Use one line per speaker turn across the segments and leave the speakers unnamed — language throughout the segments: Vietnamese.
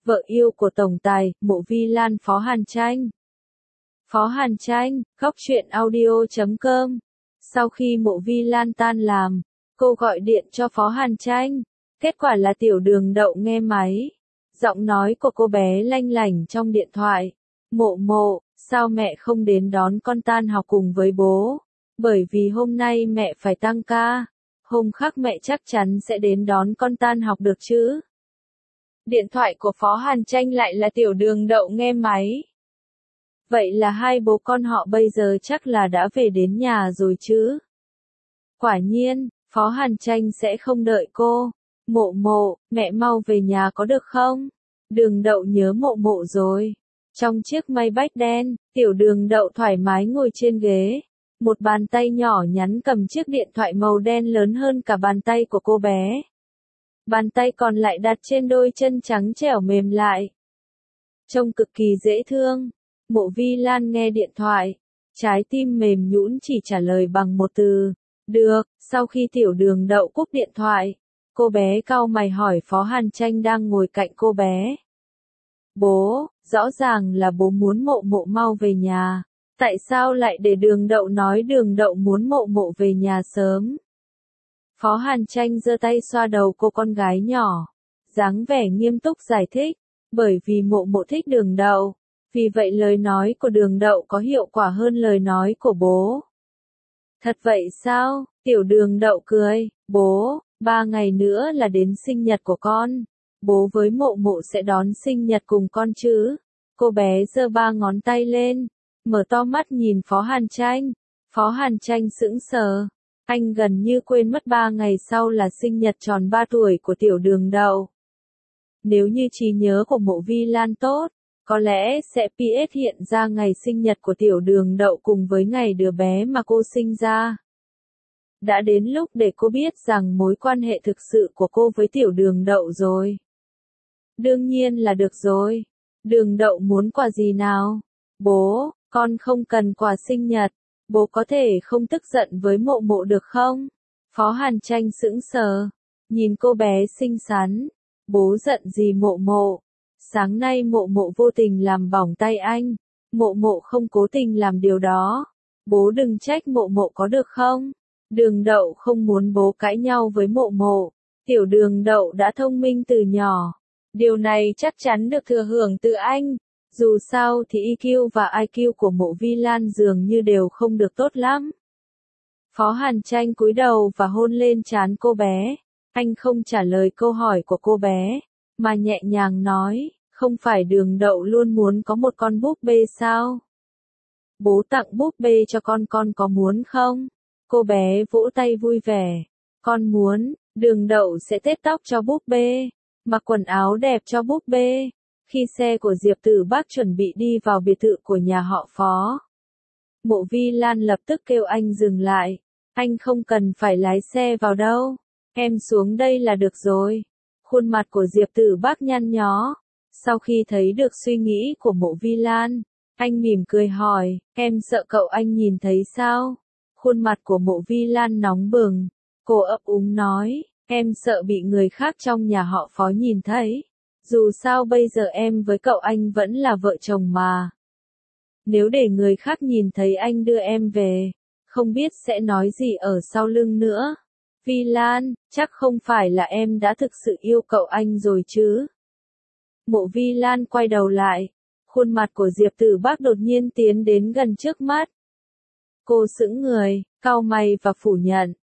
vợ yêu của tổng tài, Mộ Vi Lan Phó Hàn Tranh. Phó Hàn Tranh, góc truyện audio.com. Sau khi Mộ Vi Lan tan làm, cô gọi điện cho Phó Hàn Tranh. Kết quả là Tiểu Đường Đậu nghe máy. Giọng nói của cô bé lanh lảnh trong điện thoại. Mộ Mộ, sao mẹ không đến đón con tan học cùng với bố? Bởi vì hôm nay mẹ phải tăng ca. Hôm khác mẹ chắc chắn sẽ đến đón con tan học được chứ? Điện thoại của Phó Hàn Tranh lại là Tiểu Đường Đậu nghe máy. Vậy là hai bố con họ bây giờ chắc là đã về đến nhà rồi chứ? Quả nhiên, Phó Hàn Tranh sẽ không đợi cô. Mộ Mộ, mẹ mau về nhà có được không? Đường Đậu nhớ Mộ Mộ rồi. Trong chiếc Maybach đen, Tiểu Đường Đậu thoải mái ngồi trên ghế. Một bàn tay nhỏ nhắn cầm chiếc điện thoại màu đen lớn hơn cả bàn tay của cô bé. Bàn tay còn lại đặt trên đôi chân trắng trẻo mềm lại. Trông cực kỳ dễ thương. Mộ Vi Lan nghe điện thoại. Trái tim mềm nhũn chỉ trả lời bằng một từ. Được. Sau khi Tiểu Đường Đậu cúp điện thoại, cô bé cau mày hỏi Phó Hàn Tranh đang ngồi cạnh cô bé. Bố, rõ ràng là bố muốn Mộ Mộ mau về nhà. Tại sao lại để Đường Đậu nói Đường Đậu muốn Mộ Mộ về nhà sớm? Phó Hàn Tranh giơ tay xoa đầu cô con gái nhỏ. Dáng vẻ nghiêm túc giải thích. Bởi vì Mộ Mộ thích Đường Đậu. Vì vậy lời nói của Đường Đậu có hiệu quả hơn lời nói của bố. Thật vậy sao? Tiểu Đường Đậu cười. Bố, 3 ngày nữa là đến sinh nhật của con. Bố với Mộ Mộ sẽ đón sinh nhật cùng con chứ? Cô bé giơ 3 ngón tay lên. Mở to mắt nhìn Phó Hàn Tranh. Phó Hàn Tranh sững sờ. Anh gần như quên mất 3 ngày sau là sinh nhật tròn 3 tuổi của Tiểu Đường Đậu. Nếu như trí nhớ của Mộ Vi Lan tốt, có lẽ sẽ PS hiện ra ngày sinh nhật của Tiểu Đường Đậu cùng với ngày đứa bé mà cô sinh ra. Đã đến lúc để cô biết rằng mối quan hệ thực sự của cô với Tiểu Đường Đậu rồi. Đương nhiên là được rồi. Đường Đậu muốn quà gì nào? Bố, con không cần quà sinh nhật. Bố có thể không tức giận với Mộ Mộ được không? Phó Hàn Tranh sững sờ. Nhìn cô bé xinh xắn. Bố giận gì Mộ Mộ? Sáng nay Mộ Mộ vô tình làm bỏng tay anh. Mộ Mộ không cố tình làm điều đó. Bố đừng trách Mộ Mộ có được không? Đường Đậu không muốn bố cãi nhau với Mộ Mộ. Tiểu Đường Đậu đã thông minh từ nhỏ. Điều này chắc chắn được thừa hưởng từ anh. Dù sao thì EQ và IQ của Mộ Vi Lan dường như đều không được tốt lắm. Phó Hàn Tranh cúi đầu và hôn lên trán cô bé. Anh không trả lời câu hỏi của cô bé, mà nhẹ nhàng nói, không phải Đường Đậu luôn muốn có một con búp bê sao? Bố tặng búp bê cho con có muốn không? Cô bé vỗ tay vui vẻ. Con muốn, Đường Đậu sẽ tết tóc cho búp bê, mặc quần áo đẹp cho búp bê. Khi xe của Diệp Tử Bác chuẩn bị đi vào biệt thự của nhà họ Phó, Mộ Vi Lan lập tức kêu anh dừng lại. Anh không cần phải lái xe vào đâu. Em xuống đây là được rồi. Khuôn mặt của Diệp Tử Bác nhăn nhó. Sau khi thấy được suy nghĩ của Mộ Vi Lan, anh mỉm cười hỏi, em sợ cậu anh nhìn thấy sao? Khuôn mặt của Mộ Vi Lan nóng bừng. Cô ấp úng nói, em sợ bị người khác trong nhà họ Phó nhìn thấy. Dù sao bây giờ em với cậu anh vẫn là vợ chồng mà. Nếu để người khác nhìn thấy anh đưa em về, không biết sẽ nói gì ở sau lưng nữa. Vi Lan, chắc không phải là em đã thực sự yêu cậu anh rồi chứ? Mộ Vi Lan quay đầu lại. Khuôn mặt của Diệp Tử Bác đột nhiên tiến đến gần trước mắt. Cô sững người, cau mày và phủ nhận.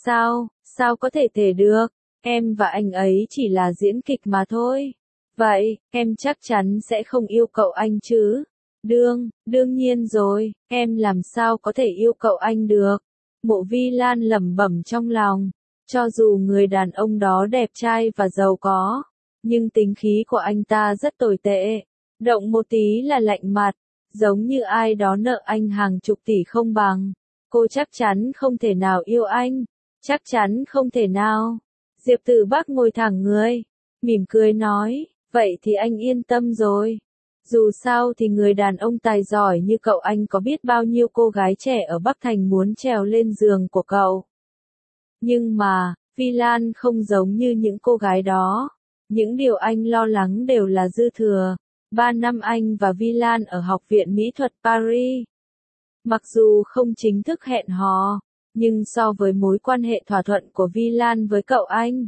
Sao có thể được? Em và anh ấy chỉ là diễn kịch mà thôi. Vậy, em chắc chắn sẽ không yêu cậu anh chứ? Đương nhiên rồi, em làm sao có thể yêu cậu anh được? Mộ Vi Lan lẩm bẩm trong lòng. Cho dù người đàn ông đó đẹp trai và giàu có, nhưng tính khí của anh ta rất tồi tệ. Động một tí là lạnh mặt, giống như ai đó nợ anh hàng chục tỷ không bằng. Cô chắc chắn không thể nào yêu anh. Chắc chắn không thể nào. Diệp Tử Bác ngồi thẳng người, mỉm cười nói, vậy thì anh yên tâm rồi. Dù sao thì người đàn ông tài giỏi như cậu anh có biết bao nhiêu cô gái trẻ ở Bắc Thành muốn trèo lên giường của cậu. Nhưng mà, Vi Lan không giống như những cô gái đó. Những điều anh lo lắng đều là dư thừa. 3 năm anh và Vi Lan ở Học viện Mỹ thuật Paris. Mặc dù không chính thức hẹn hò, nhưng so với mối quan hệ thỏa thuận của Vi Lan với cậu anh,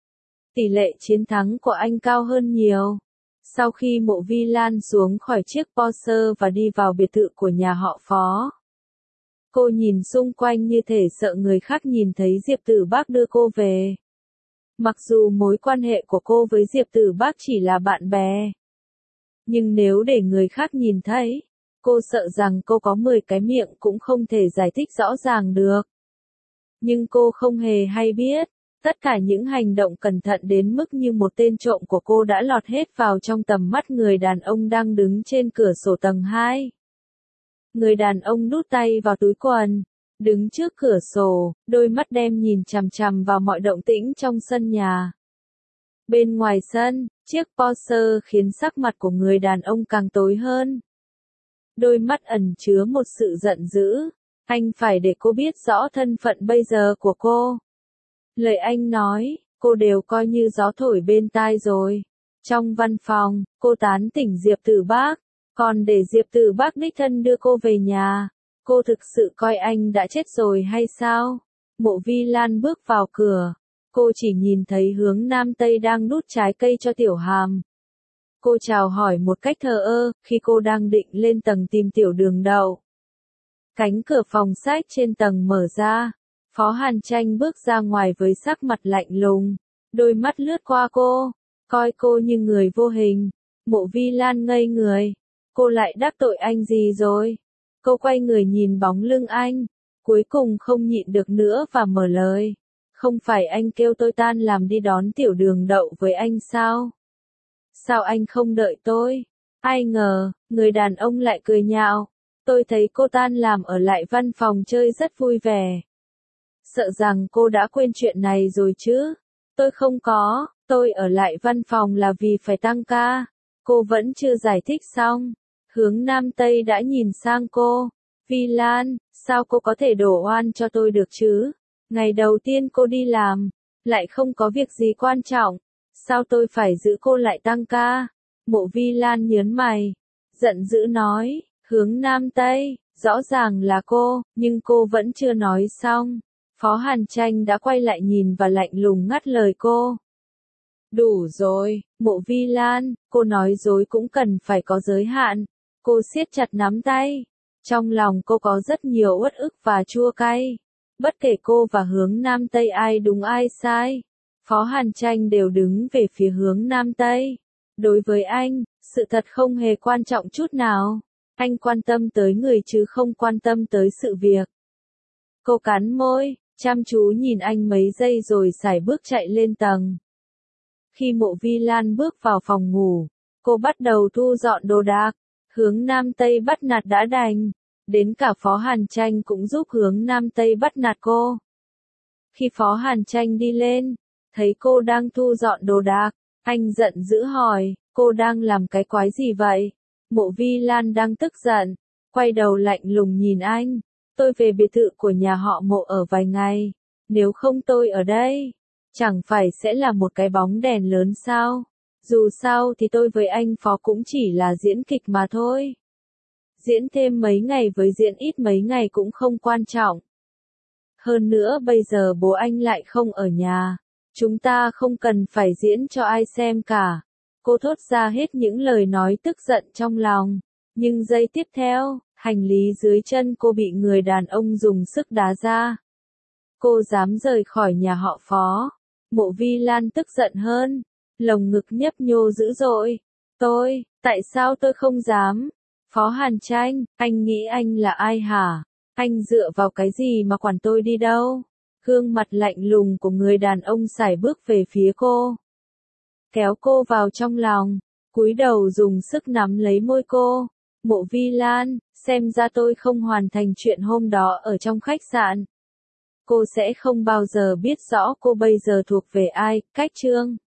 tỷ lệ chiến thắng của anh cao hơn nhiều. Sau khi Mộ Vi Lan xuống khỏi chiếc Porsche và đi vào biệt thự của nhà họ Phó, cô nhìn xung quanh như thể sợ người khác nhìn thấy Diệp Tử Bác đưa cô về. Mặc dù mối quan hệ của cô với Diệp Tử Bác chỉ là bạn bè, nhưng nếu để người khác nhìn thấy, cô sợ rằng cô có 10 cái miệng cũng không thể giải thích rõ ràng được. Nhưng cô không hề hay biết, tất cả những hành động cẩn thận đến mức như một tên trộm của cô đã lọt hết vào trong tầm mắt người đàn ông đang đứng trên cửa sổ tầng 2. Người đàn ông đút tay vào túi quần, đứng trước cửa sổ, đôi mắt đen nhìn chằm chằm vào mọi động tĩnh trong sân nhà. Bên ngoài sân, chiếc Porsche khiến sắc mặt của người đàn ông càng tối hơn. Đôi mắt ẩn chứa một sự giận dữ. Anh phải để cô biết rõ thân phận bây giờ của cô. Lời anh nói, cô đều coi như gió thổi bên tai rồi. Trong văn phòng, cô tán tỉnh Diệp Tử Bác, còn để Diệp Tử Bác đích thân đưa cô về nhà. Cô thực sự coi anh đã chết rồi hay sao? Mộ Vi Lan bước vào cửa. Cô chỉ nhìn thấy hướng Nam Tây đang đút trái cây cho Tiểu Hàm. Cô chào hỏi một cách thờ ơ, khi cô đang định lên tầng tìm Tiểu Đường Đậu. Cánh cửa phòng sách trên tầng mở ra. Phó Hàn Tranh bước ra ngoài với sắc mặt lạnh lùng. Đôi mắt lướt qua cô, coi cô như người vô hình. Mộ Vi Lan ngây người. Cô lại đắc tội anh gì rồi? Cô quay người nhìn bóng lưng anh. Cuối cùng không nhịn được nữa và mở lời. Không phải anh kêu tôi tan làm đi đón Tiểu Đường Đậu với anh sao? Sao anh không đợi tôi? Ai ngờ, người đàn ông lại cười nhạo. Tôi thấy cô tan làm ở lại văn phòng chơi rất vui vẻ. Sợ rằng cô đã quên chuyện này rồi chứ? Tôi không có, tôi ở lại văn phòng là vì phải tăng ca. Cô vẫn chưa giải thích xong. Hướng Nam Tây đã nhìn sang cô. Vi Lan, sao cô có thể đổ oan cho tôi được chứ? Ngày đầu tiên cô đi làm, lại không có việc gì quan trọng. Sao tôi phải giữ cô lại tăng ca? Mộ Vi Lan nhớn mày, giận dữ nói, Hướng Nam Tây, rõ ràng là cô, nhưng cô vẫn chưa nói xong. Phó Hàn Tranh đã quay lại nhìn và lạnh lùng ngắt lời cô. Đủ rồi, Mộ Vi Lan, cô nói dối cũng cần phải có giới hạn. Cô siết chặt nắm tay. Trong lòng cô có rất nhiều uất ức và chua cay. Bất kể cô và Hướng Nam Tây ai đúng ai sai, Phó Hàn Tranh đều đứng về phía Hướng Nam Tây. Đối với anh, sự thật không hề quan trọng chút nào. Anh quan tâm tới người chứ không quan tâm tới sự việc. Cô cắn môi, chăm chú nhìn anh mấy giây rồi sải bước chạy lên tầng. Khi Mộ Vi Lan bước vào phòng ngủ, cô bắt đầu thu dọn đồ đạc. Hướng Nam Tây bắt nạt đã đành. Đến cả Phó Hàn Tranh cũng giúp Hướng Nam Tây bắt nạt cô. Khi Phó Hàn Tranh đi lên, thấy cô đang thu dọn đồ đạc, anh giận dữ hỏi, cô đang làm cái quái gì vậy? Mộ Vi Lan đang tức giận, quay đầu lạnh lùng nhìn anh. Tôi về biệt thự của nhà họ Mộ ở vài ngày, nếu không tôi ở đây, chẳng phải sẽ là một cái bóng đèn lớn sao? Dù sao thì tôi với anh Phó cũng chỉ là diễn kịch mà thôi. Diễn thêm mấy ngày với diễn ít mấy ngày cũng không quan trọng. Hơn nữa bây giờ bố anh lại không ở nhà. Chúng ta không cần phải diễn cho ai xem cả. Cô thốt ra hết những lời nói tức giận trong lòng. Nhưng giây tiếp theo, hành lý dưới chân cô bị người đàn ông dùng sức đá ra. Cô dám rời khỏi nhà họ Phó. Mộ Vi Lan tức giận hơn. Lồng ngực nhấp nhô dữ dội. Tại sao tôi không dám? Phó Hàn Tranh, anh nghĩ anh là ai hả? Anh dựa vào cái gì mà quản tôi đi đâu? Gương mặt lạnh lùng của người đàn ông sải bước về phía cô. Kéo cô vào trong lòng, cúi đầu dùng sức nắm lấy môi cô. Mộ Vi Lan, xem ra tôi không hoàn thành chuyện hôm đó ở trong khách sạn. Cô sẽ không bao giờ biết rõ cô bây giờ thuộc về ai, cách chương.